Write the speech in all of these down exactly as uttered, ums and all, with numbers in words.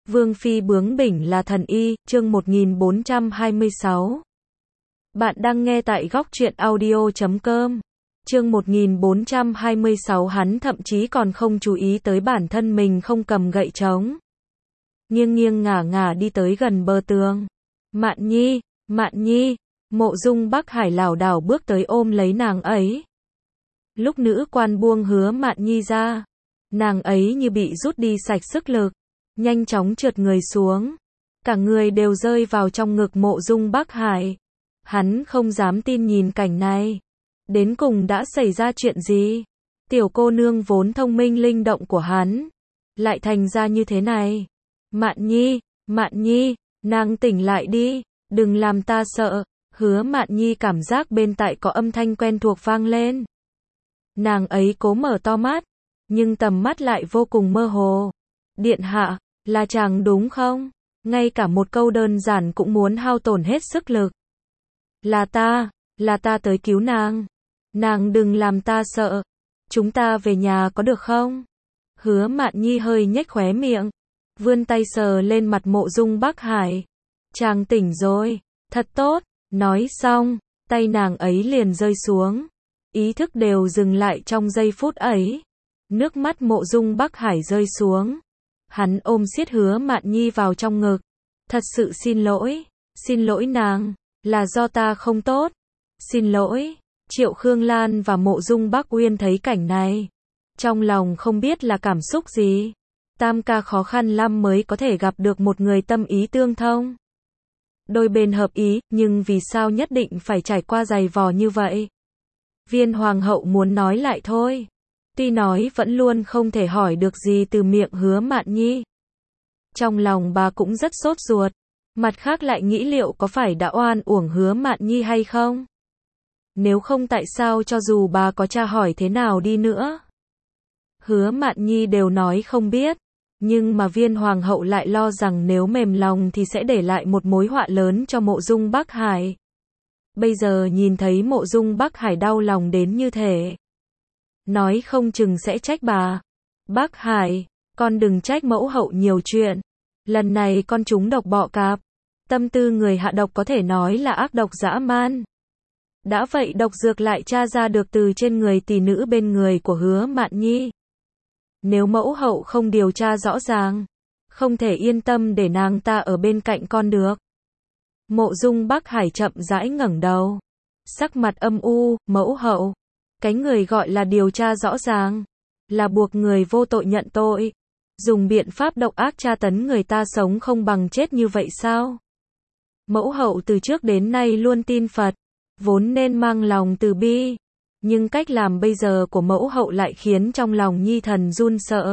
Vương phi bướng bỉnh là thần y, chương một nghìn bốn trăm hai mươi sáu. Bạn đang nghe tại góc truyện audio chấm com. Chương một nghìn bốn trăm hai mươi sáu, hắn thậm chí còn không chú ý tới bản thân mình không cầm gậy trống. Nghiêng nghiêng ngả ngả đi tới gần bờ tường. Mạn Nhi, Mạn Nhi, Mộ Dung Bắc Hải lảo đảo bước tới ôm lấy nàng ấy. Lúc nữ quan buông Hứa Mạn Nhi ra, nàng ấy như bị rút đi sạch sức lực, nhanh chóng trượt người xuống. Cả người đều rơi vào trong ngực Mộ Dung Bắc Hải. Hắn không dám tin nhìn cảnh này. Đến cùng đã xảy ra chuyện gì? Tiểu cô nương vốn thông minh linh động của hắn, lại thành ra như thế này. Mạn Nhi, Mạn Nhi, nàng tỉnh lại đi, đừng làm ta sợ. Hứa Mạn Nhi cảm giác bên tai có âm thanh quen thuộc vang lên. Nàng ấy cố mở to mắt, nhưng tầm mắt lại vô cùng mơ hồ. Điện hạ, là chàng đúng không? Ngay cả một câu đơn giản cũng muốn hao tổn hết sức lực. Là ta, là ta tới cứu nàng. Nàng đừng làm ta sợ. Chúng ta về nhà có được không? Hứa Mạn Nhi hơi nhếch khóe miệng, vươn tay sờ lên mặt Mộ Dung Bắc Hải. Chàng tỉnh rồi, thật tốt. Nói xong, tay nàng ấy liền rơi xuống. Ý thức đều dừng lại trong giây phút ấy. Nước mắt Mộ Dung Bắc Hải rơi xuống. Hắn ôm siết Hứa Mạn Nhi vào trong ngực. Thật sự xin lỗi, xin lỗi nàng, là do ta không tốt. Xin lỗi. Triệu Khương Lan và Mộ Dung Bắc Uyên thấy cảnh này, trong lòng không biết là cảm xúc gì. Tam ca khó khăn lắm mới có thể gặp được một người tâm ý tương thông. Đôi bên hợp ý, nhưng vì sao nhất định phải trải qua dày vò như vậy? Viên hoàng hậu muốn nói lại thôi. Tuy nói vẫn luôn không thể hỏi được gì từ miệng Hứa Mạn Nhi. Trong lòng bà cũng rất sốt ruột. Mặt khác lại nghĩ liệu có phải đã oan uổng Hứa Mạn Nhi hay không? Nếu không tại sao cho dù bà có tra hỏi thế nào đi nữa, Hứa Mạn Nhi đều nói không biết. Nhưng mà viên hoàng hậu lại lo rằng nếu mềm lòng thì sẽ để lại một mối họa lớn cho Mộ Dung Bắc Hải. Bây giờ nhìn thấy Mộ Dung Bắc Hải đau lòng đến như thế, nói không chừng sẽ trách bà. Bắc Hải, con đừng trách mẫu hậu nhiều chuyện. Lần này con trúng độc bọ cạp. Tâm tư người hạ độc có thể nói là ác độc dã man. Đã vậy độc dược lại tra ra được từ trên người tỷ nữ bên người của Hứa Mạn Nhi. Nếu mẫu hậu không điều tra rõ ràng, không thể yên tâm để nàng ta ở bên cạnh con được. Mộ Dung Bắc Hải chậm rãi ngẩng đầu, sắc mặt âm u. Mẫu hậu, cái người gọi là điều tra rõ ràng, là buộc người vô tội nhận tội, dùng biện pháp độc ác tra tấn người ta sống không bằng chết như vậy sao? Mẫu hậu từ trước đến nay luôn tin Phật, vốn nên mang lòng từ bi. Nhưng cách làm bây giờ của mẫu hậu lại khiến trong lòng nhi thần run sợ.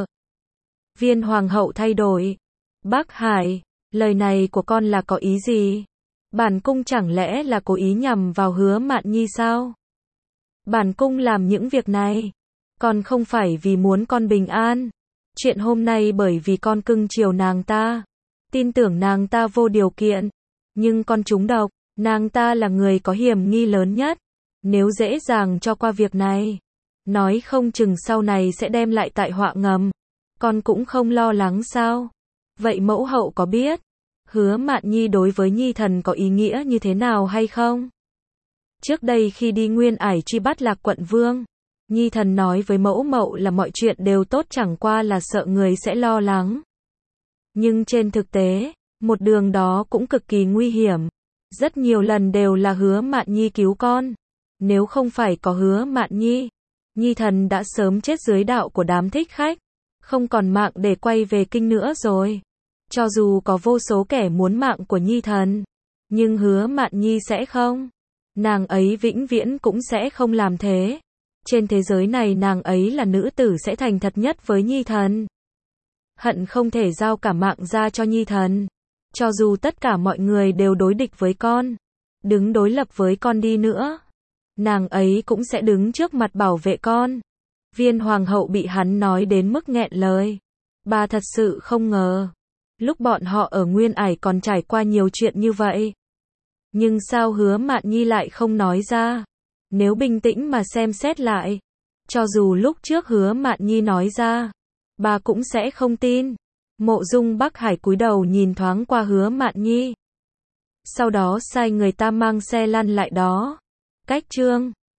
Viên hoàng hậu thay đổi. Bắc Hải, lời này của con là có ý gì? Bản cung chẳng lẽ là cố ý nhằm vào Hứa Mạn Nhi sao? Bản cung làm những việc này, còn không phải vì muốn con bình an. Chuyện hôm nay bởi vì con cưng chiều nàng ta, tin tưởng nàng ta vô điều kiện. Nhưng con trúng độc, nàng ta là người có hiểm nghi lớn nhất. Nếu dễ dàng cho qua việc này, nói không chừng sau này sẽ đem lại tai họa ngầm. Con cũng không lo lắng sao? Vậy mẫu hậu có biết Hứa Mạn Nhi đối với nhi thần có ý nghĩa như thế nào hay không? Trước đây khi đi Nguyên Ải truy bắt Lạc Quận Vương, nhi thần nói với mẫu hậu là mọi chuyện đều tốt, chẳng qua là sợ người sẽ lo lắng. Nhưng trên thực tế, một đường đó cũng cực kỳ nguy hiểm. Rất nhiều lần đều là Hứa Mạn Nhi cứu con. Nếu không phải có Hứa Mạn Nhi, nhi thần đã sớm chết dưới đạo của đám thích khách, không còn mạng để quay về kinh nữa rồi. Cho dù có vô số kẻ muốn mạng của nhi thần, nhưng Hứa Mạn Nhi sẽ không. Nàng ấy vĩnh viễn cũng sẽ không làm thế. Trên thế giới này nàng ấy là nữ tử sẽ thành thật nhất với nhi thần. Hận không thể giao cả mạng ra cho nhi thần. Cho dù tất cả mọi người đều đối địch với con, đứng đối lập với con đi nữa, nàng ấy cũng sẽ đứng trước mặt bảo vệ con. Viên hoàng hậu bị hắn nói đến mức nghẹn lời. Bà thật sự không ngờ, lúc bọn họ ở Nguyên Ải còn trải qua nhiều chuyện như vậy. Nhưng sao Hứa Mạn Nhi lại không nói ra? Nếu bình tĩnh mà xem xét lại, cho dù lúc trước Hứa Mạn Nhi nói ra, bà cũng sẽ không tin. Mộ Dung Bắc Hải cúi đầu nhìn thoáng qua Hứa Mạn Nhi. Sau đó sai người ta mang xe lăn lại đó. Cách Trương